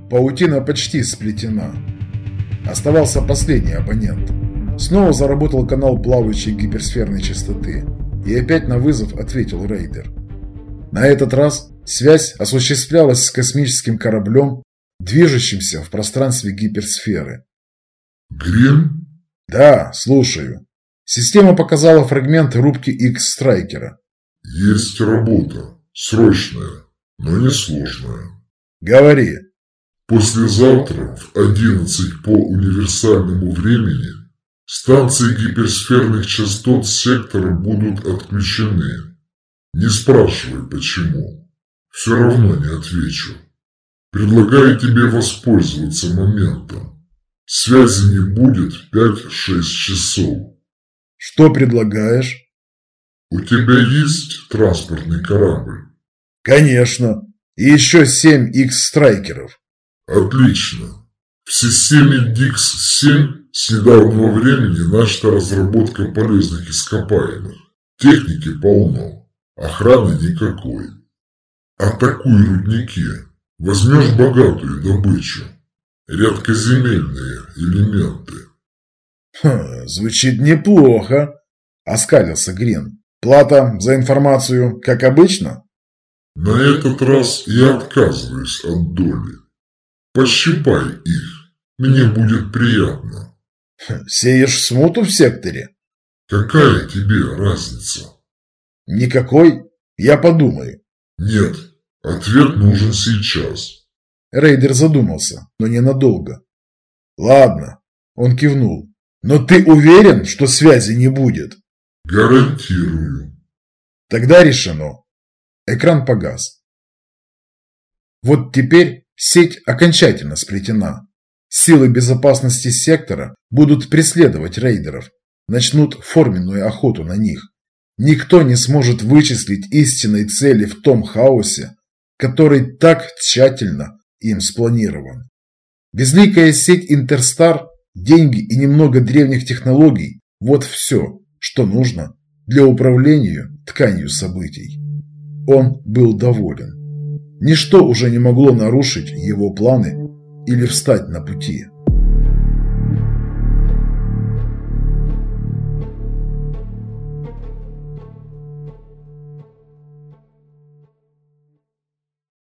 Паутина почти сплетена. Оставался последний абонент. Снова заработал канал плавающей гиперсферной частоты. И опять на вызов ответил рейдер. На этот раз связь осуществлялась с космическим кораблем, движущимся в пространстве гиперсферы. «Грин?» «Да, слушаю». Система показала фрагменты рубки X-Страйкера. «Есть работа. Срочная, но не сложная». «Говори». «Послезавтра в 11 по универсальному времени станции гиперсферных частот сектора будут отключены. Не спрашивай, почему. Все равно не отвечу. Предлагаю тебе воспользоваться моментом. Связи не будет 5-6 часов». «Что предлагаешь?» «У тебя есть транспортный корабль?» «Конечно. И еще 7 X-Страйкеров». «Отлично. В системе Dix-7 с недавнего времени начата разработка полезных ископаемых. Техники полно, охраны никакой. Атакуй рудники, возьмешь богатую добычу, редкоземельные элементы». «Звучит неплохо», – оскалился Грин. «Плата за информацию, как обычно?» «На этот раз я отказываюсь от доли. Пощипай их, мне будет приятно». «Сеешь смуту в секторе?» «Какая тебе разница?» «Никакой. Я подумаю». «Нет, ответ нужен сейчас». Рейдер задумался, но ненадолго. «Ладно», – он кивнул. «Но ты уверен, что связи не будет?» «Гарантирую». «Тогда решено». Экран погас. Вот теперь сеть окончательно сплетена. Силы безопасности сектора будут преследовать рейдеров, начнут форменную охоту на них. Никто не сможет вычислить истинной цели в том хаосе, который так тщательно им спланирован. Безликая сеть Интерстар, деньги и немного древних технологий – вот все, что нужно для управления тканью событий. Он был доволен. Ничто уже не могло нарушить его планы или встать на пути.